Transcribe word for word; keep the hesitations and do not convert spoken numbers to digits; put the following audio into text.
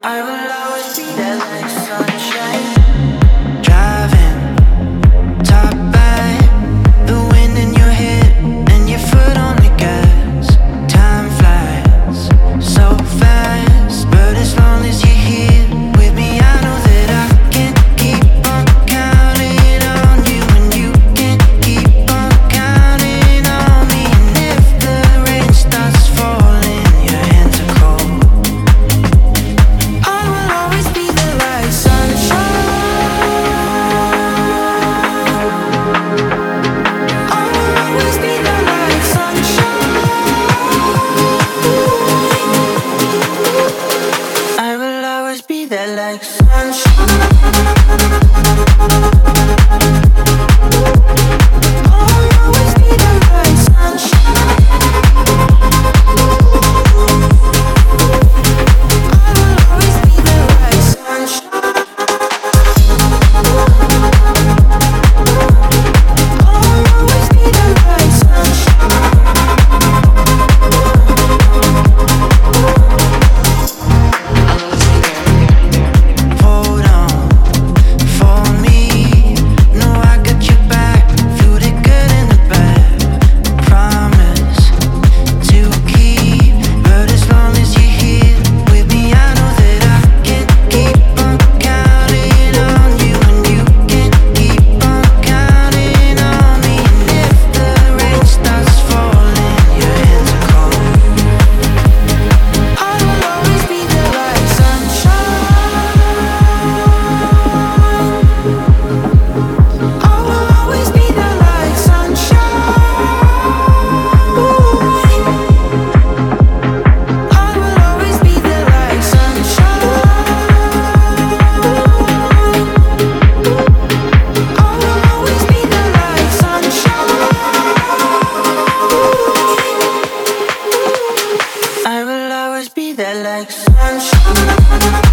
I will always be there like sunshine. Driving, top back, the wind in your head and your foot on the gas. Time flies so fast, but as long as you're here with me, I know that I can keep on counting on you, and you can keep on counting on me. And if the rain starts falling, your hands are cold, I will always be there like sunshine. I will always be there like sunshine. I will always be there like sunshine. I will always be there like sunshine. I will always be there like sunshine. I will always be there like sunshine. Hold on for me. No, I got your back. Feel the good and the bad. Promise to keep, but as long as you're here with me, I know that I can keep on counting on you, and you can keep on counting on me. And if the rain starts falling, your hands are cold, I will always be there like sunshine. I will always be there like sunshine. I will always be there like sunshine. I will always be there like sunshine. I will always be there like sunshine.